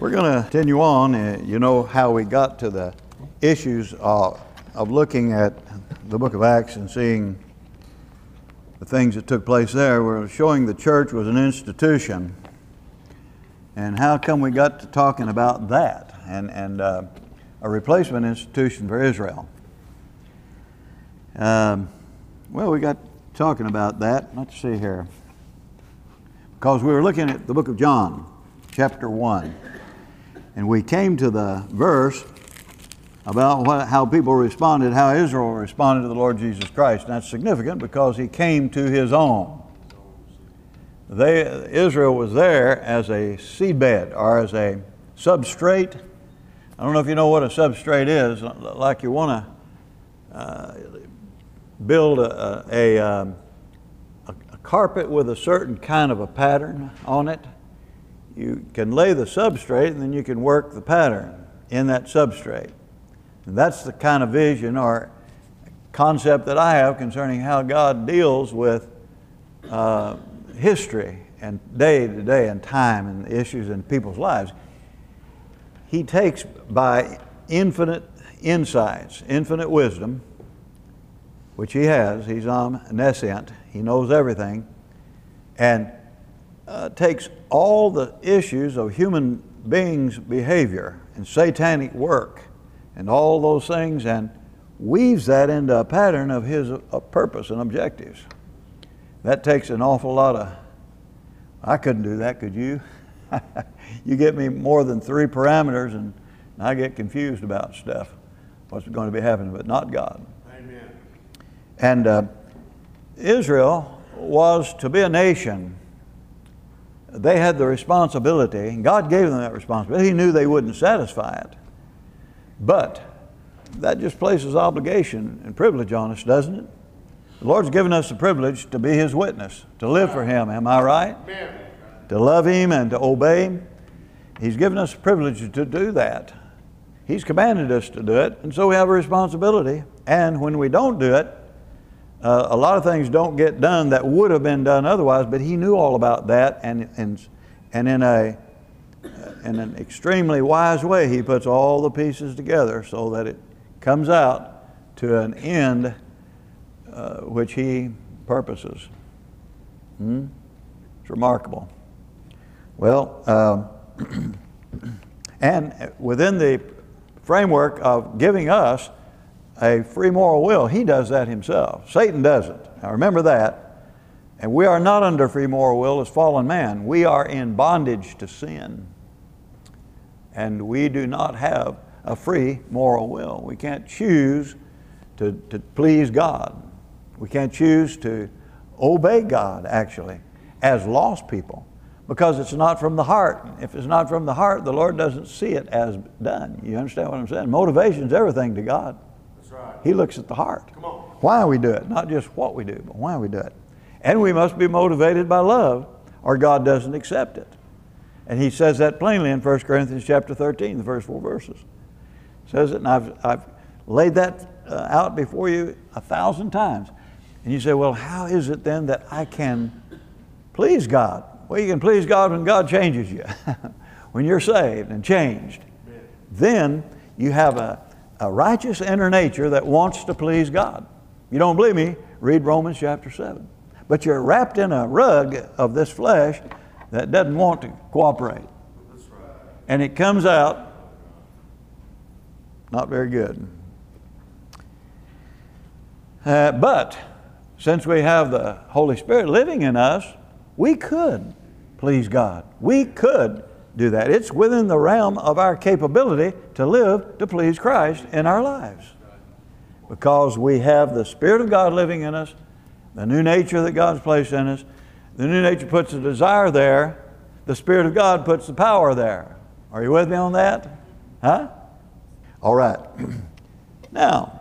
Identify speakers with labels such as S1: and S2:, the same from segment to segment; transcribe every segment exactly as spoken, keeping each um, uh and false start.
S1: We're going to continue on. Uh, you know how we got to the issues of, of looking at the book of Acts and seeing the things that took place there. We're showing the church was an institution. And how come we got to talking about that and, and uh, a replacement institution for Israel? Um, well, we got talking about that. Let's see here. Because we were looking at the book of John, chapter one. And we came to the verse about what, how people responded, how Israel responded to the Lord Jesus Christ. And that's significant because he came to his own. They, Israel was there as a seedbed or as a substrate. I don't know if you know what a substrate is. Like you want to uh, build a, a, um, a, a carpet with a certain kind of a pattern on it. You can lay the substrate and then you can work the pattern in that substrate. And that's the kind of vision or concept that I have concerning how God deals with uh, history and day to day and time and issues in people's lives. He takes by infinite insights, infinite wisdom, which he has. He's omniscient. He knows everything. And uh, takes all the issues of human beings' behavior and satanic work and all those things and weaves that into a pattern of his uh, purpose and objectives. That takes an awful lot of, I couldn't do that, could you? You get me more than three parameters and I get confused about stuff, what's going to be happening, but not God.
S2: Amen.
S1: And uh, Israel was to be a nation. They had the responsibility, and God gave them that responsibility. He knew they wouldn't satisfy it. But that just places obligation and privilege on us, doesn't it? The Lord's given us the privilege to be His witness, to live for Him. Am I right?
S2: Amen.
S1: To love Him and to obey Him. He's given us the privilege to do that. He's commanded us to do it, and so we have a responsibility. And when we don't do it, uh, a lot of things don't get done that would have been done otherwise, but He knew all about that, and, and, and in, a, in an extremely wise way, He puts all the pieces together so that it comes out to an end uh, which He purposes. Hmm? It's remarkable. Well, uh, and within the framework of giving us a free moral will, He does that Himself. Satan doesn't. Now remember that. And we are not under free moral will as fallen man. We are in bondage to sin. And we do not have a free moral will. We can't choose to, to please God. We can't choose to obey God, actually, as lost people. Because it's not from the heart. If it's not from the heart, the Lord doesn't see it as done. You understand what I'm saying? Motivation is everything to God.
S2: That's right.
S1: He looks at the heart.
S2: Come on.
S1: Why we do it. Not just what we do, but why we do it. And we must be motivated by love, or God doesn't accept it. And He says that plainly in First Corinthians chapter thirteen, the first four verses. It says it, and I've, I've laid that uh, out before you a thousand times. And you say, well, how is it then that I can please God? Well, you can please God when God changes you. When you're saved and changed. Amen. Then you have a, a righteous inner nature that wants to please God. You don't believe me? Read Romans chapter seven. But you're wrapped in a rug of this flesh that doesn't want to cooperate.
S2: That's right.
S1: And it comes out not very good. Uh, but since we have the Holy Spirit living in us, we could please God. We could do that. It's within the realm of our capability to live to please Christ in our lives. Because we have the Spirit of God living in us, the new nature that God's placed in us. The new nature puts a desire there. The Spirit of God puts the power there. Are you with me on that? Huh? All right. Now,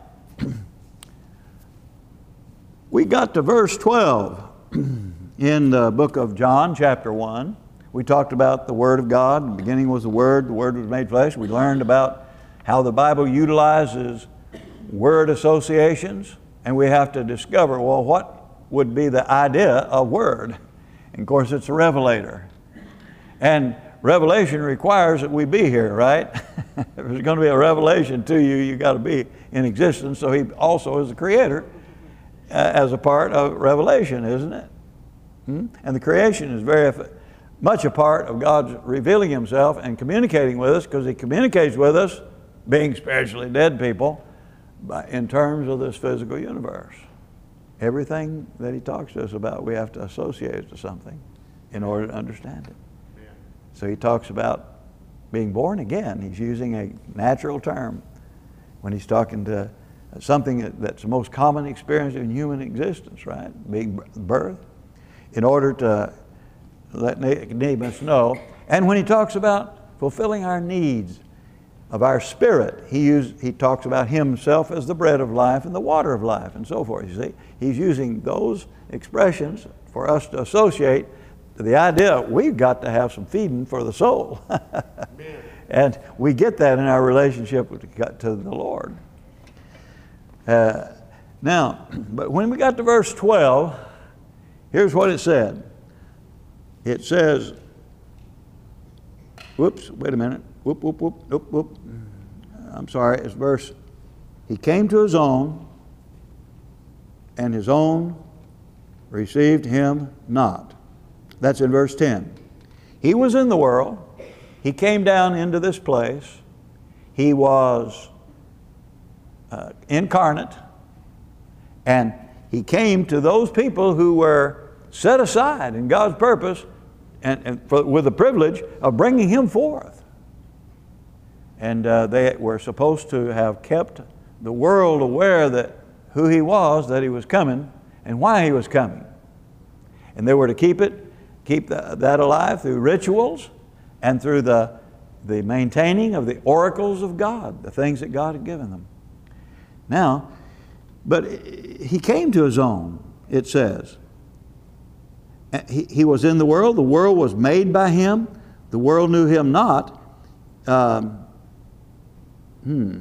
S1: we got to verse twelve. In the book of John, chapter one, we talked about the Word of God. In the beginning was the Word, the Word was made flesh. We learned about how the Bible utilizes word associations, and we have to discover, well, what would be the idea of word? And of course, it's a revelator. And revelation requires that we be here, right? If there's going to be a revelation to you, you got to be in existence. So he also is the creator uh, as a part of revelation, isn't it? Hmm? And the creation is very much a part of God's revealing himself and communicating with us, because he communicates with us, being spiritually dead people, by, in terms of this physical universe. Everything that he talks to us about, we have to associate it to something in order to understand it. Yeah. So he talks about being born again. He's using a natural term when he's talking to something that's the most common experience in human existence, right? Being birth, in order to let Nicodemus know. And when he talks about fulfilling our needs of our spirit, he used, he talks about himself as the bread of life and the water of life and so forth. You see, he's using those expressions for us to associate to the idea we've got to have some feeding for the soul. And we get that in our relationship with, to the Lord. Uh, now, but when we got to verse twelve, here's what it said. It says, whoops, wait a minute. Whoop, whoop, whoop, whoop, whoop. I'm sorry, it's verse, he came to his own, and his own received him not. That's in verse ten. He was in the world. He came down into this place. He was uh, incarnate, and he came to those people who were set aside in God's purpose and, and for, with the privilege of bringing him forth. And uh, they were supposed to have kept the world aware that who he was, that he was coming, and why he was coming. And they were to keep it, keep the, that alive through rituals and through the, the maintaining of the oracles of God, the things that God had given them. Now, but he came to his own, it says. He, he was in the world, the world was made by him, the world knew him not. Um, hmm.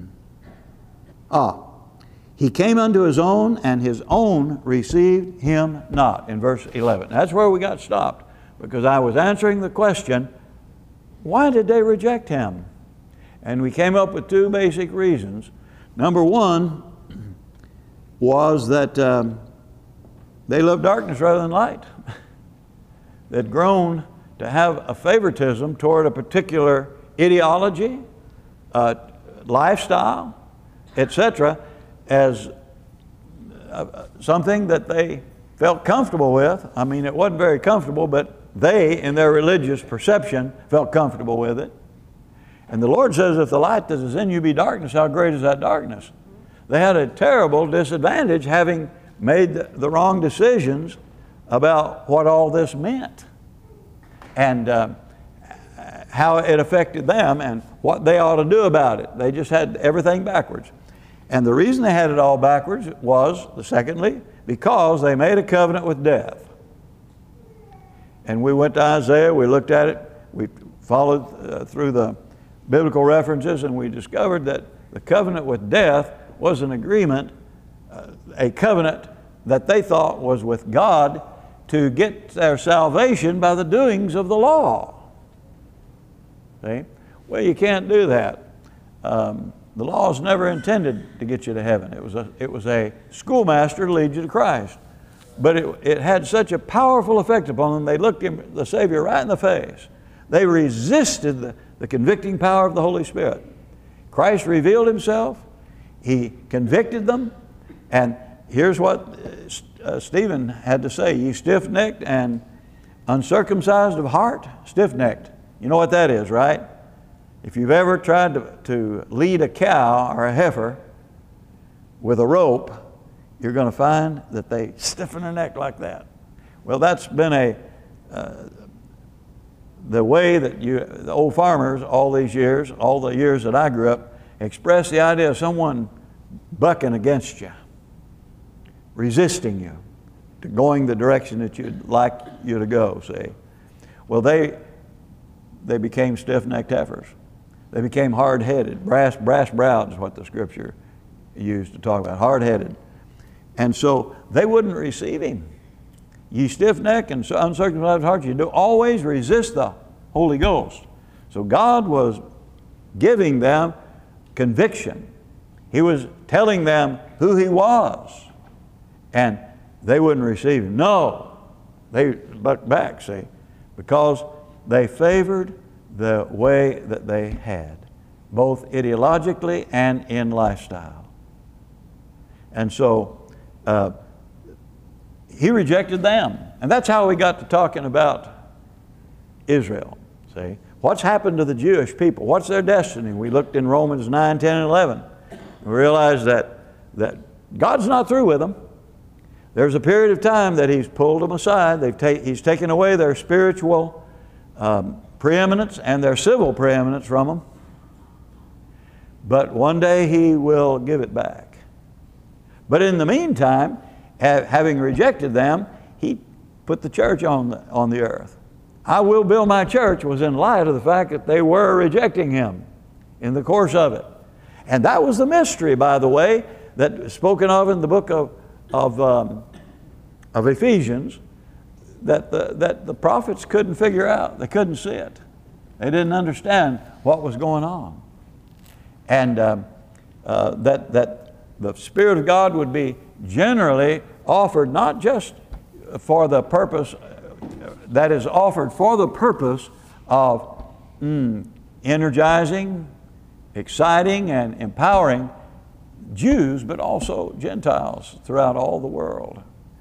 S1: Ah, he came unto his own, and his own received him not, in verse eleven. That's where we got stopped, because I was answering the question, why did they reject him? And we came up with two basic reasons. Number one was that um, they loved darkness rather than light. They'd grown to have a favoritism toward a particular ideology, uh, lifestyle, et cetera, as uh, something that they felt comfortable with. I mean, it wasn't very comfortable, but they, in their religious perception, felt comfortable with it. And the Lord says, if the light that is in you be darkness, how great is that darkness? They had a terrible disadvantage having made the wrong decisions about what all this meant and uh, how it affected them and what they ought to do about it. They just had everything backwards. And the reason they had it all backwards was, secondly, because they made a covenant with death. And we went to Isaiah, we looked at it, we followed uh, through the biblical references, and we discovered that the covenant with death was an agreement, uh, a covenant that they thought was with God to get their salvation by the doings of the law. See? Well, you can't do that. Um, the law is never intended to get you to heaven. It was a, it was a schoolmaster to lead you to Christ. But it, it had such a powerful effect upon them, they looked him, the Savior right in the face. They resisted the, the convicting power of the Holy Spirit. Christ revealed himself. He convicted them. And here's what uh, Stephen had to say. You stiff-necked and uncircumcised of heart, stiff-necked. You know what that is, right? If you've ever tried to, to lead a cow or a heifer with a rope, you're going to find that they stiffen their neck like that. Well, that's been a uh, the way that you, the old farmers all these years, all the years that I grew up, express the idea of someone bucking against you, resisting you, to going the direction that you'd like you to go, see. Well, they they became stiff-necked heifers. They became hard-headed. Brass, brass-browed is what the Scripture used to talk about, hard-headed. And so they wouldn't receive him. Ye stiff-necked and uncircumcised hearts, you do always resist the Holy Ghost. So God was giving them conviction. He was telling them who He was. And they wouldn't receive Him. No, they bucked back, see, because they favored the way that they had, both ideologically and in lifestyle. And so uh, He rejected them. And that's how we got to talking about Israel, see. What's happened to the Jewish people? What's their destiny? We looked in Romans nine, ten, and eleven. We realized that, that God's not through with them. There's a period of time that He's pulled them aside. They've ta- he's taken away their spiritual um, preeminence and their civil preeminence from them. But one day He will give it back. But in the meantime, ha- having rejected them, He put the church on the, on the earth. I will build my church was in light of the fact that they were rejecting Him in the course of it. And that was the mystery, by the way, that is spoken of in the book of, of, um, of Ephesians, that the, that the prophets couldn't figure out. They couldn't see it. They didn't understand what was going on. And um, uh, that, that the Spirit of God would be generally offered not just for the purpose, that is offered for the purpose of mm, energizing, exciting, and empowering Jews, but also Gentiles throughout all the world,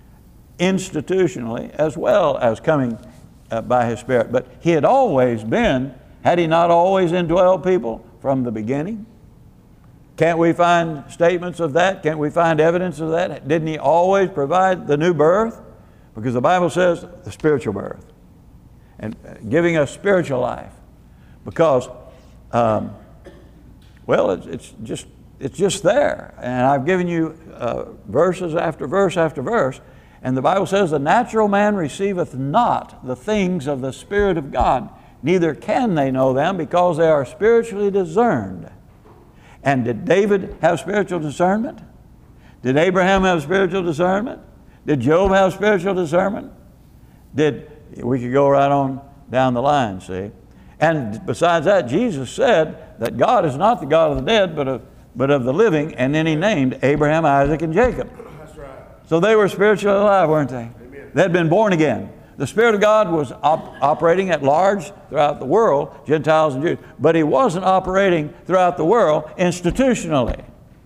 S1: institutionally as well as coming uh, by His Spirit. But He had always been, had He not always indwelled people from the beginning? Can't we find statements of that? Can't we find evidence of that? Didn't He always provide the new birth? Because the Bible says the spiritual birth and giving us spiritual life. Because, um, well, it's, it's just it's just there. And I've given you uh, verses after verse after verse. And the Bible says the natural man receiveth not the things of the Spirit of God, neither can they know them, because they are spiritually discerned. And did David have spiritual discernment? Did Abraham have spiritual discernment? Did Job have spiritual discernment? Did, we could go right on down the line, see? And besides that, Jesus said that God is not the God of the dead, but of, but of the living, and then He named Abraham, Isaac, and Jacob.
S2: That's right.
S1: So they were spiritually alive, weren't they?
S2: Amen.
S1: They had been born again. The Spirit of God was op- operating at large throughout the world, Gentiles and Jews, but He wasn't operating throughout the world institutionally,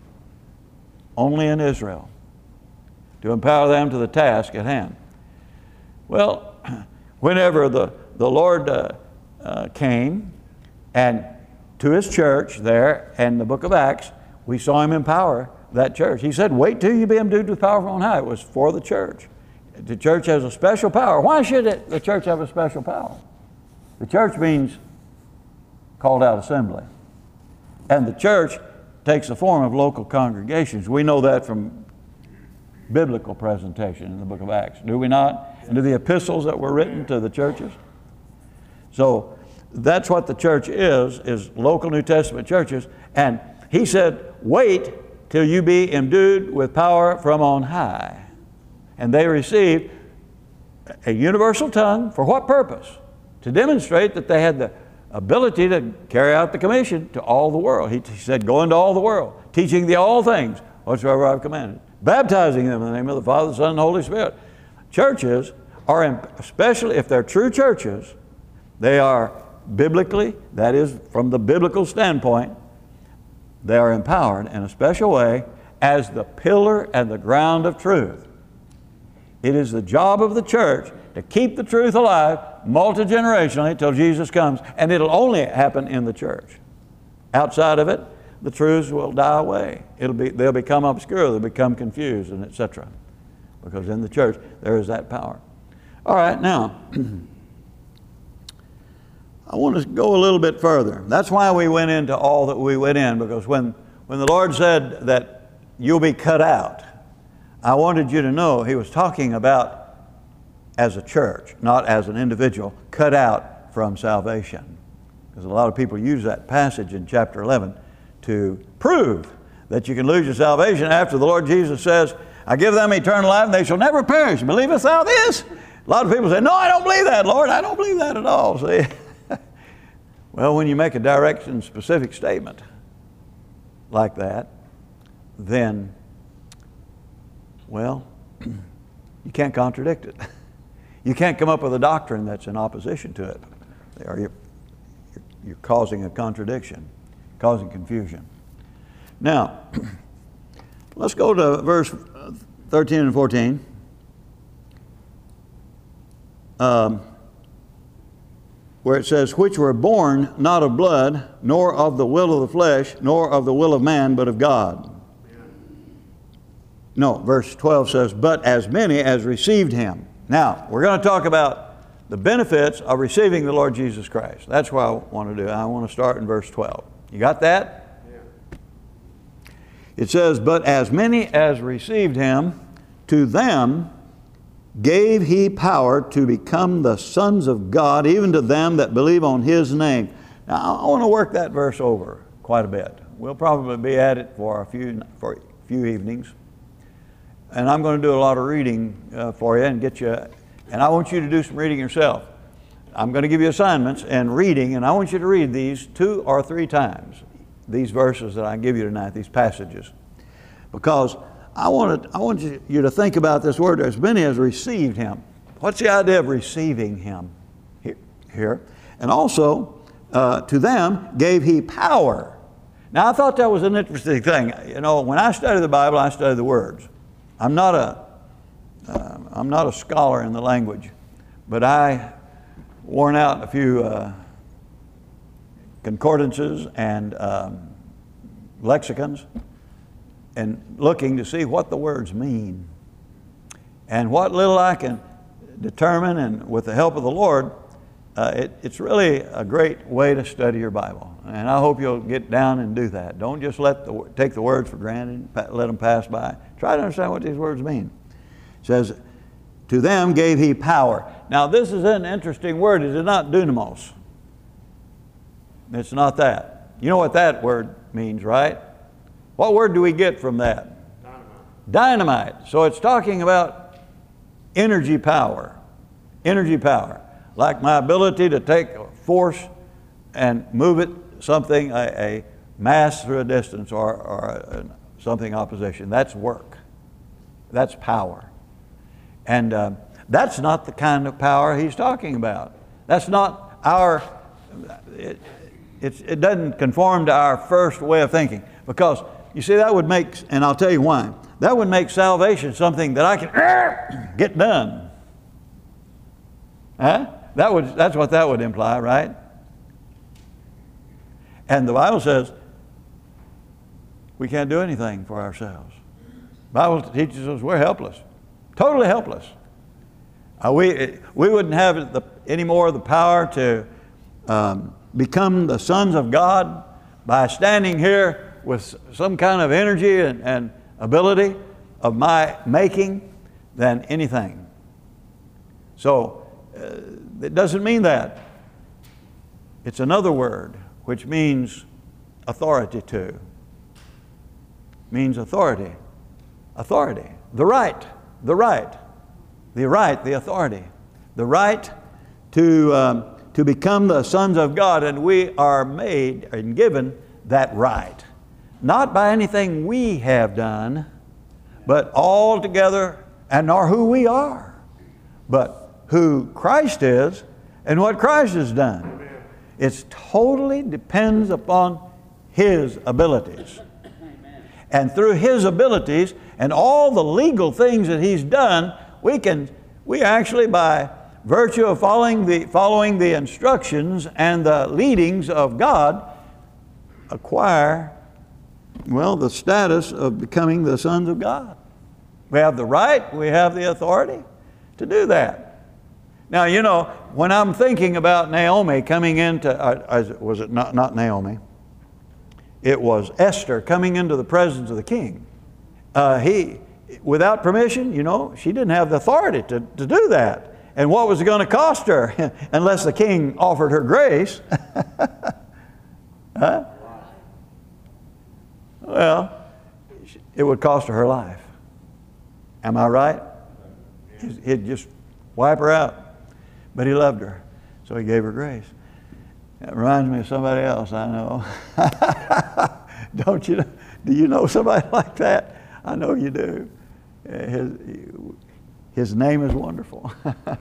S1: only in Israel, to empower them to the task at hand. Well, whenever the, the Lord uh, uh, came and to His church there in the book of Acts, we saw Him empower that church. He said, wait till you be endued with power from on high. It was for the church. The church has a special power. Why should it, the church have a special power? The church means called out assembly. And the church takes the form of local congregations. We know that from biblical presentation in the book of Acts, do we not? And to the epistles that were written to the churches. So that's what the church is, is local New Testament churches. And He said, wait till you be endued with power from on high. And they received a universal tongue. For what purpose? To demonstrate that they had the ability to carry out the commission to all the world. He, he said, go into all the world, teaching thee all things whatsoever I've commanded, baptizing them in the name of the Father, the Son, and the Holy Spirit. Churches are, in, especially if they're true churches, they are biblically, that is from the biblical standpoint, they are empowered in a special way as the pillar and the ground of truth. It is the job of the church to keep the truth alive multi-generationally till Jesus comes, and it'll only happen in the church. Outside of it, the truths will die away. It'll be, they'll become obscure, they'll become confused, and et cetera. Because in the church, there is that power. All right, now, I want to go a little bit further. That's why we went into all that we went in, because when, when the Lord said that you'll be cut out, I wanted you to know He was talking about as a church, not as an individual, cut out from salvation. Because a lot of people use that passage in chapter eleven to prove that you can lose your salvation after the Lord Jesus says, I give them eternal life and they shall never perish. Believest thou this? A lot of people say, no, I don't believe that, Lord. I don't believe that at all. See? Well, when you make a direct and specific statement like that, then, well, you can't contradict it. You can't come up with a doctrine that's in opposition to it. Or you're, you're causing a contradiction, causing confusion. Now, let's go to verse thirteen and fourteen. Um, where it says, which were born not of blood, nor of the will of the flesh, nor of the will of man, but of God. No, verse twelve says, but as many as received him. Now, we're going to talk about the benefits of receiving the Lord Jesus Christ. That's what I want to do. I want to start in verse twelve. You got that? Yeah. It says, but as many as received him, to them gave he power to become the sons of God, even to them that believe on his name. Now, I want to work that verse over quite a bit. We'll probably be at it for a few, for a few evenings. And I'm going to do a lot of reading uh, for you and get you, and I want you to do some reading yourself. I'm going to give you assignments and reading, and I want you to read these two or three times, these verses that I give you tonight, these passages. Because I want, to, I want you to think about this word, as many as received him. What's the idea of receiving him here? And also, uh, to them gave he power. Now, I thought that was an interesting thing. You know, when I study the Bible, I study the words. I'm not a, uh, I'm not a scholar in the language, but I worn out a few uh, concordances and um, lexicons, and looking to see what the words mean. And what little I can determine, and with the help of the Lord, uh, it, it's really a great way to study your Bible. And I hope you'll get down and do that. Don't just let the, take the words for granted, let them pass by. Try to understand what these words mean. It says, to them gave he power. Now this is an interesting word. It is not dunamos. It's not that. You know what that word means, right? What word do we get from that? Dynamite. Dynamite. So it's talking about energy power. Energy power. Like my ability to take a force and move it, something, a, a mass through a distance, or, or a, a, something opposition. That's work. That's power. And uh, that's not the kind of power he's talking about. That's not our, it, it, it doesn't conform to our first way of thinking. Because you see, that would make, and I'll tell you why, that would make salvation something that I can get done. Huh? That would, that's what that would imply, right? And the Bible says we can't do anything for ourselves. The Bible teaches us we're helpless, totally helpless. Uh, we, we wouldn't have the, any more of the power to um, become the sons of God by standing here with some kind of energy and, and ability of my making than anything. So uh, it doesn't mean that. It's another word which means authority to. Means authority. Authority. The right. The right. The right, the authority. The right to, um, to become the sons of God, and we are made and given that right. Not by anything we have done, but altogether, and nor who we are, but who Christ is and what Christ has done. It totally depends upon his abilities. And through his abilities and all the legal things that he's done, we can, we actually, by virtue of following the, following the instructions and the leadings of God, acquire, well, the status of becoming the sons of God. We have the right, we have the authority to do that. Now, you know, when I'm thinking about Naomi coming into, uh, was it not, not Naomi? It was Esther coming into the presence of the king. Uh, he, without permission, you know, she didn't have the authority to, to do that. And what was it going to cost her unless the king offered her grace? Huh? Well, it would cost her her life. Am I right? He'd just wipe her out. But he loved her, so he gave her grace. That reminds me of somebody else I know. Don't you? Do you know somebody like that? I know you do. His, his name is wonderful.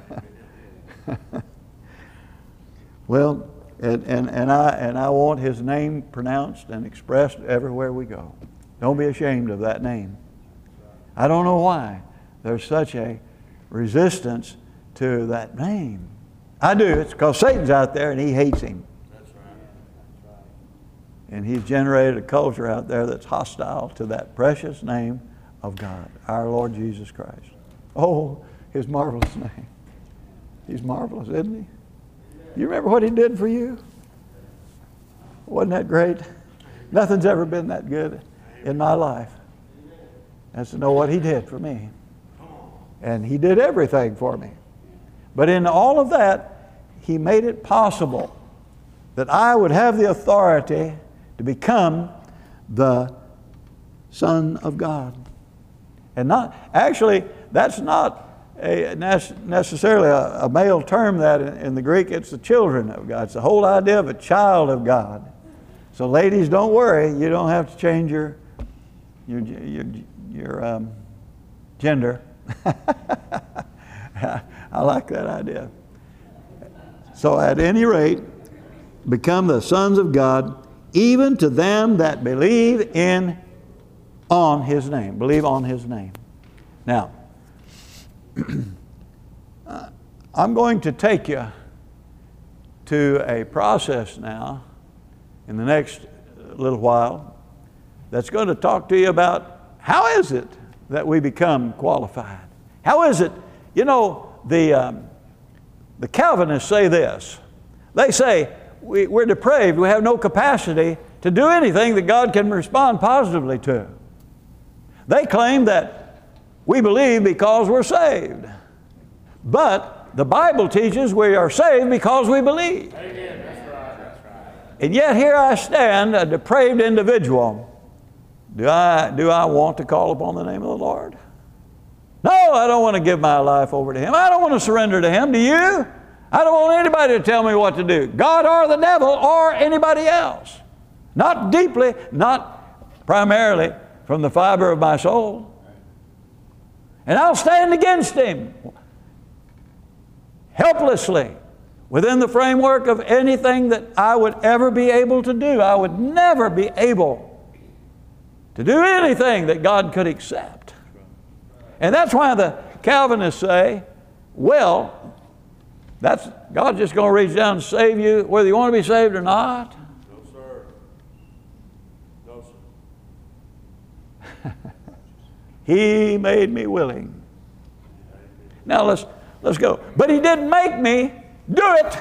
S1: Well, and, and, and, I, and I want his name pronounced and expressed everywhere we go. Don't be ashamed of that name. I don't know why there's such a resistance to that name. I do. It's because Satan's out there and he hates him. That's right. That's right. And he's generated a culture out there that's hostile to that precious name of God, our Lord Jesus Christ. Oh, his marvelous name. He's marvelous, isn't he? You remember what he did for you? Wasn't that great? Nothing's ever been that good in my life. That's to know what he did for me. And he did everything for me. But in all of that, he made it possible that I would have the authority to become the Son of God. And not, actually, that's not a, necessarily a, a male term that in, in the Greek, it's the children of God. It's the whole idea of a child of God. So ladies, don't worry, you don't have to change your, your, your, your um, gender. I like that idea. So at any rate, become the sons of God, even to them that believe in, on his name. Believe on his name. Now, I'm going to take you to a process now in the next little while that's going to talk to you about how is it that we become qualified? How is it? You know, the, um, the Calvinists say this. They say we, we're depraved. We have no capacity to do anything that God can respond positively to. They claim that we believe because we're saved. But the Bible teaches we are saved because we believe. Amen. That's right. That's right. And yet here I stand, a depraved individual. Do I, do I want to call upon the name of the Lord? No, I don't want to give my life over to him. I don't want to surrender to him. Do you? I don't want anybody to tell me what to do. God or the devil or anybody else. Not deeply, not primarily from the fiber of my soul. And I'll stand against him helplessly within the framework of anything that I would ever be able to do. I would never be able to do anything that God could accept. And that's why the Calvinists say, well, that's God's just going to reach down and save you whether you want to be saved or not.
S2: No, sir. No, sir.
S1: He made me willing. Now let's let's go. But he didn't make me do it.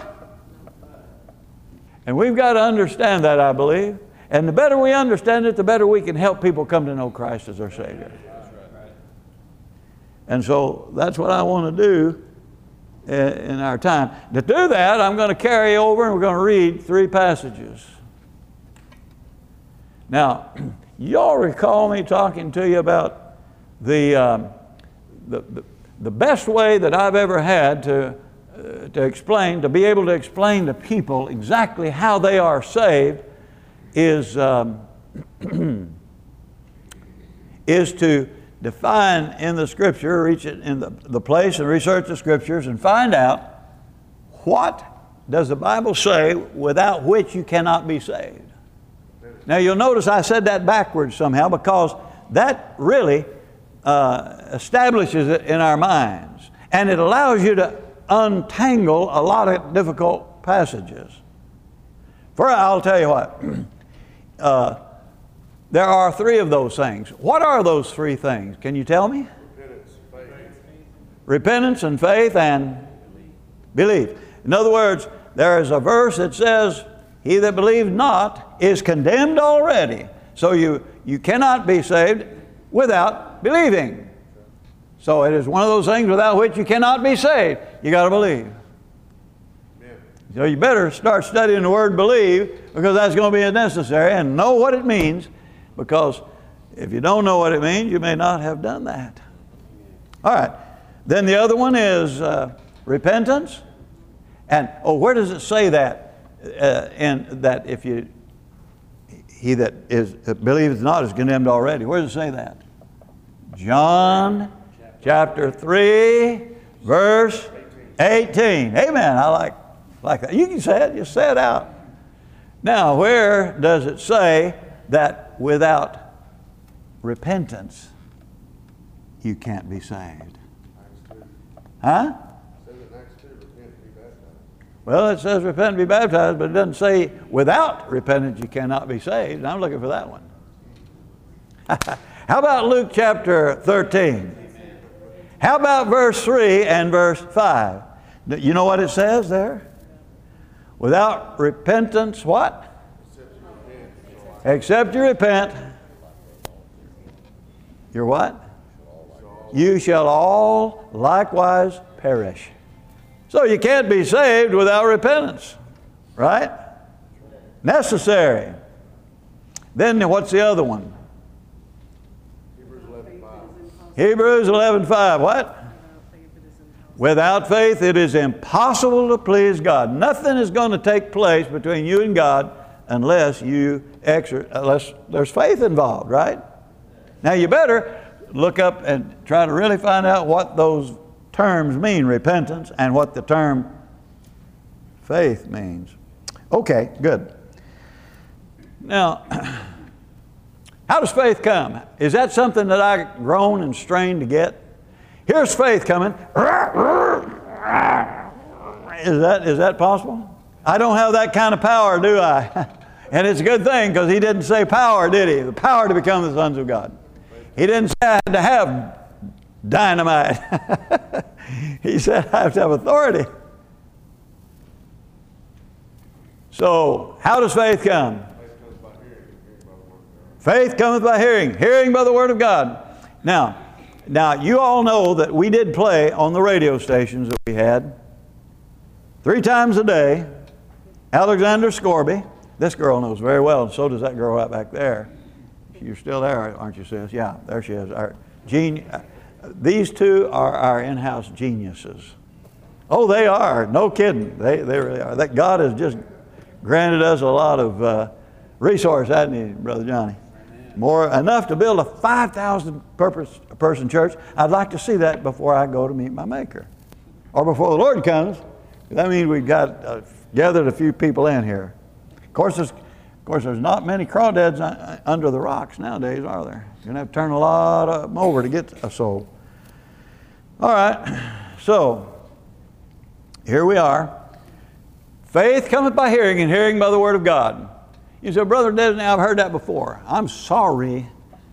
S1: And we've got to understand that, I believe. And the better we understand it, the better we can help people come to know Christ as their Savior. And so that's what I want to do in our time. To do that, I'm going to carry over and we're going to read three passages. Now, y'all recall me talking to you about the, um, the, the, the best way that I've ever had to, uh, to explain, to be able to explain to people exactly how they are saved is, um, is to define in the Scripture, reach it in the, the place and research the Scriptures and find out what does the Bible say without which you cannot be saved. Now you'll notice I said that backwards somehow because that really uh, establishes it in our minds and it allows you to untangle a lot of difficult passages. For I'll tell you what, uh, there are three of those things. What are those three things? Can you tell me?
S2: Repentance, faith.
S1: Repentance and faith and belief. In other words, there is a verse that says, he that believes not is condemned already. So you, you cannot be saved without believing. So it is one of those things without which you cannot be saved. You got to believe. So you better start studying the word believe because that's going to be necessary and know what it means. Because if you don't know what it means, you may not have done that. All right. Then the other one is uh, repentance. And, oh, where does it say that? uh, and that if you, he that is believeth not is condemned already. Where does it say that? John chapter three, verse eighteen. Amen. I like, like that. You can say it, just say it out. Now, where does it say that without repentance you can't be saved? Huh? Well, it says repent and be baptized, but it doesn't say without repentance you cannot be saved. And I'm looking for that one. How about Luke chapter thirteen? How about verse three and verse five? You know what it says there? Without repentance, what? Except you repent. You're what? You shall all likewise perish. So you can't be saved without repentance, right? Necessary. Then what's the other one? Hebrews eleven five. What? Without faith it is impossible to please God. Nothing is going to take place between you and God unless you exer- unless there's faith involved, right? Now you better look up and try to really find out what those terms mean, repentance, and what the term faith means. Okay, good. Now, how does faith come? Is that something that I groan and strain to get? Here's faith coming. Is that, is that possible? I don't have that kind of power, do I? And it's a good thing, because he didn't say power, did he? The power to become the sons of God. He didn't say I had to have dynamite. He said I have to have authority. So, how does faith come? Faith cometh by hearing, hearing by the Word of God. Now, now you all know that we did play on the radio stations that we had three times a day. Alexander Scorby. This girl knows very well, and so does that girl right back there. You're still there, aren't you, sis? Yeah, there she is. Our geni- These two are our in-house geniuses. Oh, they are. No kidding. They, they really are. That God has just granted us a lot of uh, resource, hasn't he, Brother Johnny? More, enough to build a five thousand person church. I'd like to see that before I go to meet my Maker. Or before the Lord comes. That means we've got uh, gathered a few people in here. Of course, there's, of course, there's not many crawdads under the rocks nowadays, are there? You're going to have to turn a lot of them over to get a soul. All right, so here we are. Faith cometh by hearing, and hearing by the Word of God. You say, Brother Disney, I've heard that before. I'm sorry.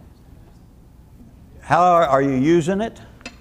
S1: How are, are you using it?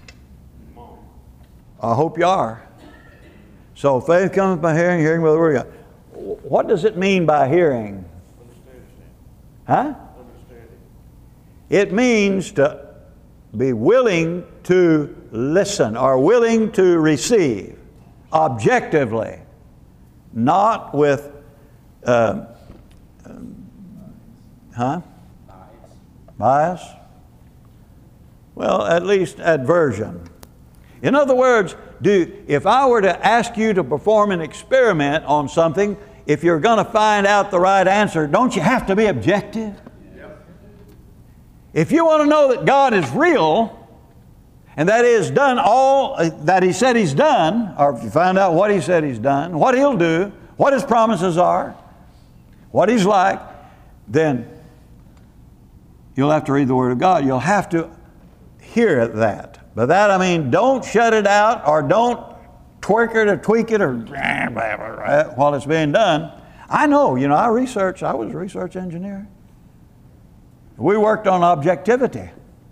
S1: I hope you are. So faith cometh by hearing, hearing by the Word of God. What does it mean by hearing? Huh? It means to be willing to listen or willing to receive objectively, not with, uh, um, huh? Bias. Bias? Well, at least aversion. In other words, do if I were to ask you to perform an experiment on something, if you're going to find out the right answer, don't you have to be objective? Yep. If you want to know that God is real, and that is done all uh, that He said He's done, or if you find out what He said He's done, what He'll do, what His promises are, what He's like, then you'll have to read the Word of God. You'll have to hear that. By that I mean don't shut it out, or don't twerk it or tweak it or while it's being done. I know, you know, I researched, I was a research engineer. We worked on objectivity.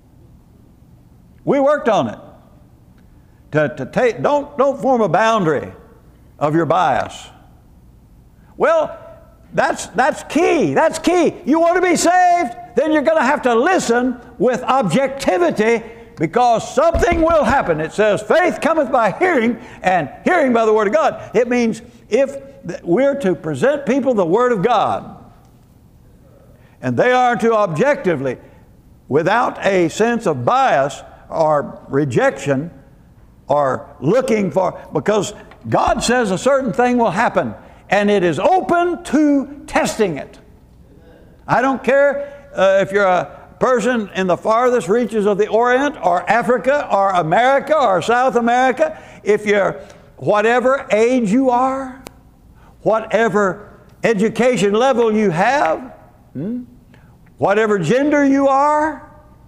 S1: We worked on it. To, to take, don't, don't form a boundary of your bias. Well, that's, that's key. That's key. You want to be saved? Then you're going to have to listen with objectivity, because something will happen. It says, faith cometh by hearing, and hearing by the Word of God. It means if we're to present people the Word of God, and they are to objectively, without a sense of bias or rejection or looking for, because God says a certain thing will happen, and it is open to testing it. I don't care uh, if you're a person in the farthest reaches of the Orient or Africa or America or South America, if you're whatever age you are, whatever education level you have, hmm, whatever gender you are,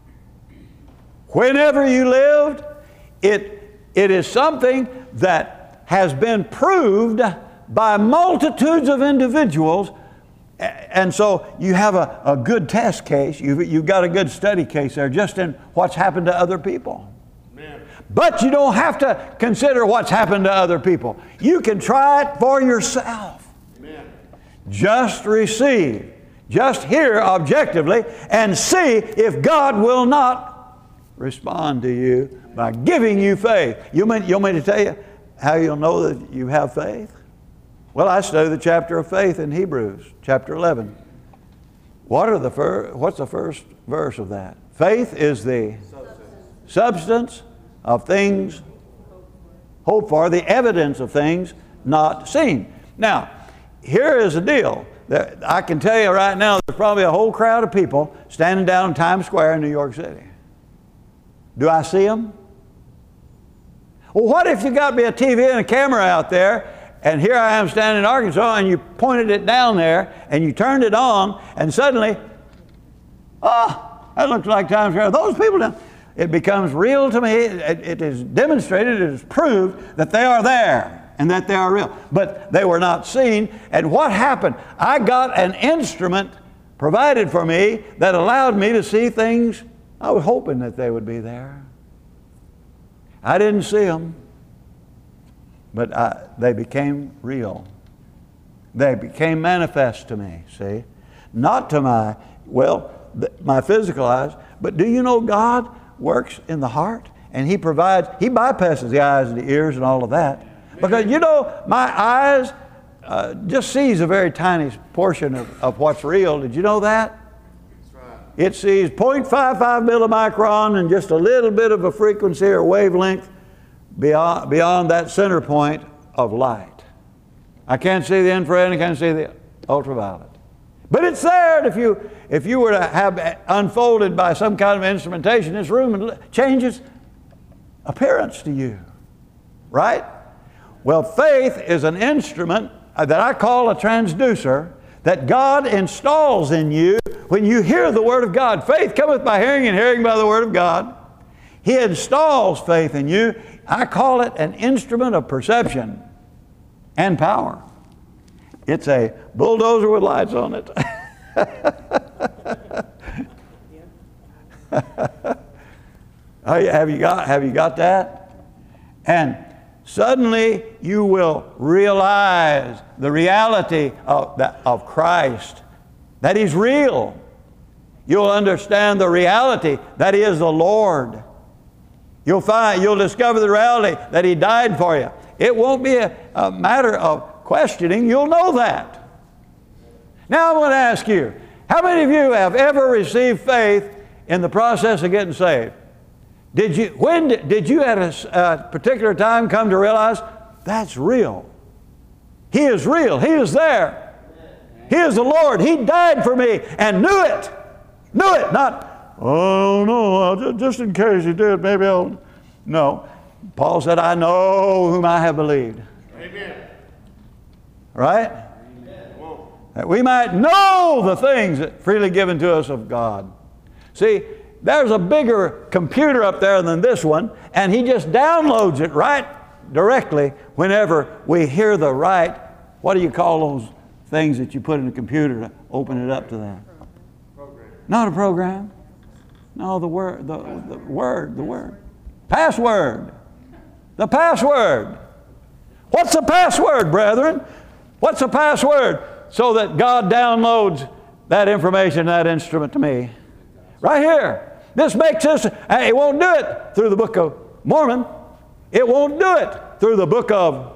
S1: whenever you lived, it, it is something that has been proved by multitudes of individuals. And so you have a, a good test case. You've, you've got a good study case there just in what's happened to other people. Amen. But you don't have to consider what's happened to other people. You can try it for yourself. Amen. Just receive. Just hear objectively and see if God will not respond to you by giving you faith. You want, you want me to tell you how you'll know that you have faith? Well, I study the chapter of faith in Hebrews, chapter eleven. What are the fir- what's the first verse of that? Faith is the substance, substance of things hoped for, the evidence of things not seen. Now, here is the deal. There, I can tell you right now, there's probably a whole crowd of people standing down in Times Square in New York City. Do I see them? Well, what if you got me a T V and a camera out there, and here I am standing in Arkansas, and you pointed it down there, and you turned it on, and suddenly, oh, that looks like Times Square. Those people down. It becomes real to me. It, it is demonstrated, it is proved that they are there and that they are real. But they were not seen. And what happened? I got an instrument provided for me that allowed me to see things I was hoping that they would be there. I didn't see them. But I, they became real. They became manifest to me, see? Not to my, well, th- my physical eyes, but do you know God works in the heart? And He provides, He bypasses the eyes and the ears and all of that. Because, you know, my eyes uh, just sees a very tiny portion of, of what's real. Did you know that? That's right. It sees zero point five five millimicron and just a little bit of a frequency or wavelength Beyond, beyond that center point of light. I can't see the infrared and I can't see the ultraviolet. But it's there. And if you, if you were to have unfolded by some kind of instrumentation, this room changes appearance to you. Right? Well, faith is an instrument that I call a transducer that God installs in you when you hear the Word of God. Faith cometh by hearing, and hearing by the Word of God. He installs faith in you. I call it an instrument of perception and power. It's a bulldozer with lights on it. Have you got, have you got that? And suddenly you will realize the reality of, that, of Christ, that He's real. You'll understand the reality that He is the Lord. You'll find, you'll discover the reality that He died for you. It won't be a, a matter of questioning. You'll know that. Now I'm going to ask you, how many of you have ever received faith in the process of getting saved? Did you, when did, did you at a, a particular time come to realize that's real? He is real. He is there. He is the Lord. He died for me and knew it. Knew it. Not, oh no, just in case He did, maybe I'll... No. Paul said, I know whom I have believed. Amen. Right? Amen. That we might know the things that freely given to us of God. See, there's a bigger computer up there than this one, and He just downloads it right directly whenever we hear the right, what do you call those things that you put in the computer to open it up to that? Program. Not a program. No, the word, the, the word, the word. Password. The password. What's the password, brethren? What's the password? So that God downloads that information, that instrument to me. Right here. This makes this, it won't do it through the Book of Mormon. It won't do it through the Book of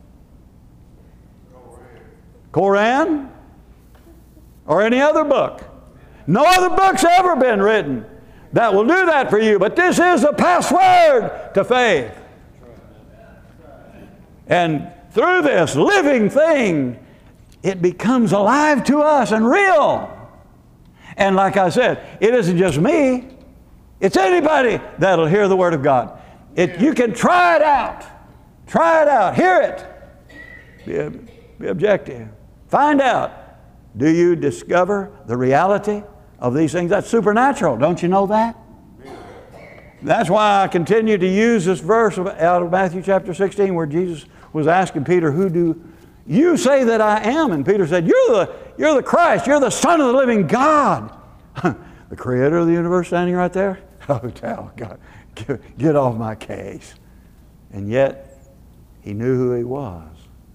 S1: Koran or any other book. No other book's ever been written that will do that for you. But this is a password to faith. And through this living thing, it becomes alive to us and real. And like I said, it isn't just me. It's anybody that'll hear the Word of God. It, you can try it out. Try it out. Hear it. Be, be objective. Find out. Do you discover the reality of these things? That's supernatural. Don't you know that? That's why I continue to use this verse out of Matthew chapter sixteen where Jesus was asking Peter, who do you say that I am? And Peter said, you're the, you're the Christ. You're the Son of the living God. The creator of the universe standing right there? Oh, tell God, get, get off my case. And yet, he knew who he was.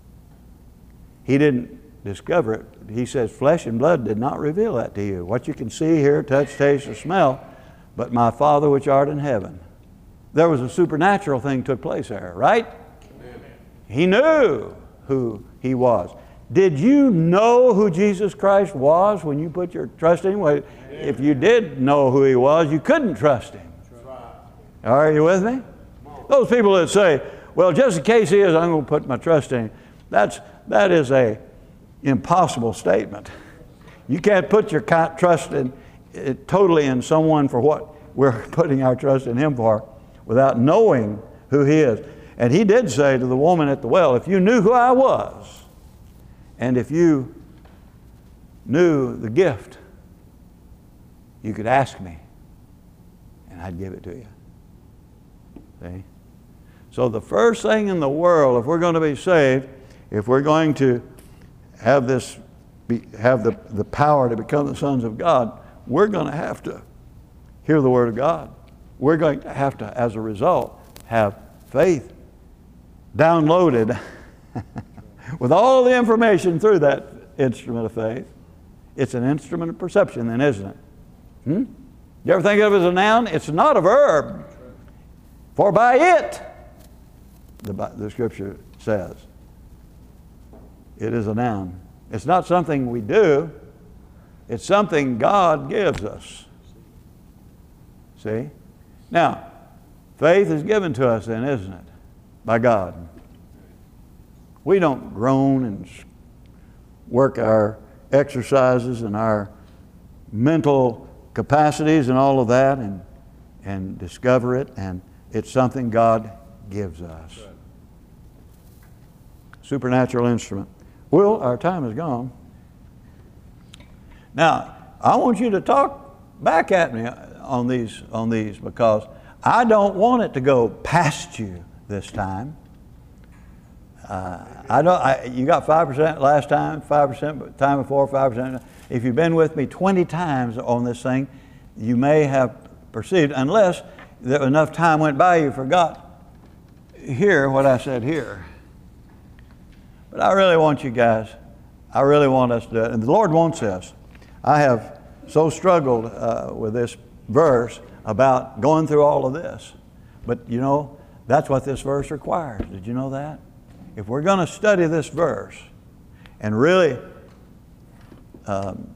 S1: He didn't discover it. He says, flesh and blood did not reveal that to you. What you can see, hear, touch, taste, or smell, but my Father which art in heaven. There was a supernatural thing took place there, right? Amen. He knew who he was. Did you know who Jesus Christ was when you put your trust in him? Well, if you did know who he was, you couldn't trust him. Are you with me? Those people that say, well, just in case he is, I'm going to put my trust in him. That's, that is a impossible statement. You can't put your trust in, it, totally in someone for what we're putting our trust in him for without knowing who he is. And he did say to the woman at the well, if you knew who I was, and if you knew the gift, you could ask me, and I'd give it to you. See? So the first thing in the world, if we're going to be saved, if we're going to have this, be, have the, the power to become the sons of God, we're going to have to hear the Word of God. We're going to have to, as a result, have faith downloaded with all the information through that instrument of faith. It's an instrument of perception then, isn't it? Hmm? You ever think of it as a noun? It's not a verb. For by it, the, the Scripture says, it is a noun. It's not something we do. It's something God gives us. See? Now, faith is given to us then, isn't it? By God. We don't groan and work our exercises and our mental capacities and all of that and, and discover it, and it's something God gives us. Supernatural instrument. Well, our time is gone. Now, I want you to talk back at me on these, on these because I don't want it to go past you this time. Uh, I don't. I, you got five percent last time, five percent time before, five percent. If you've been with me twenty times on this thing, you may have perceived, unless there enough time went by, you forgot here what I said here. But I really want you guys. I really want us to, and the Lord wants us. I have so struggled uh, with this verse about going through all of this, but you know that's what this verse requires. Did you know that? If we're going to study this verse and really, um,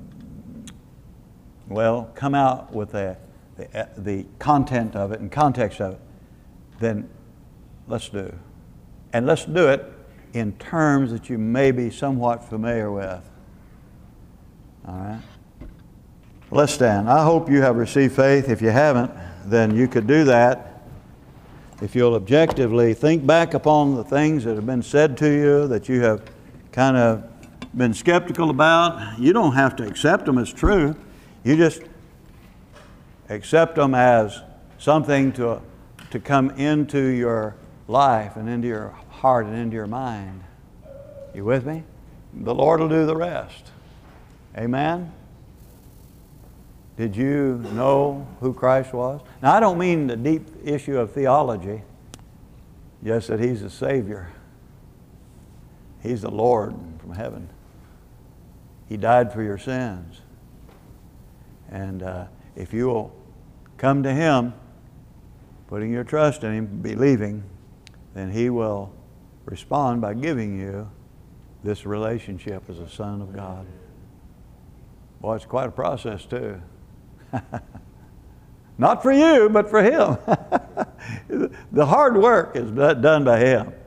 S1: well, come out with the, the, the content of it and context of it, then let's do. And let's do it in terms that you may be somewhat familiar with. All right? Let's stand. I hope you have received faith. If you haven't, then you could do that. If you'll objectively think back upon the things that have been said to you that you have kind of been skeptical about, you don't have to accept them as true. You just accept them as something to, to come into your life and into your heart and into your mind. You with me? The Lord will do the rest. Amen? Did you know who Christ was? Now, I don't mean the deep issue of theology, just that He's the Savior. He's the Lord from heaven. He died for your sins. And uh, if you will come to Him, putting your trust in Him, believing, then He will respond by giving you this relationship as a son of God. Boy, it's quite a process too. Not for you, but for Him. The hard work is done by Him.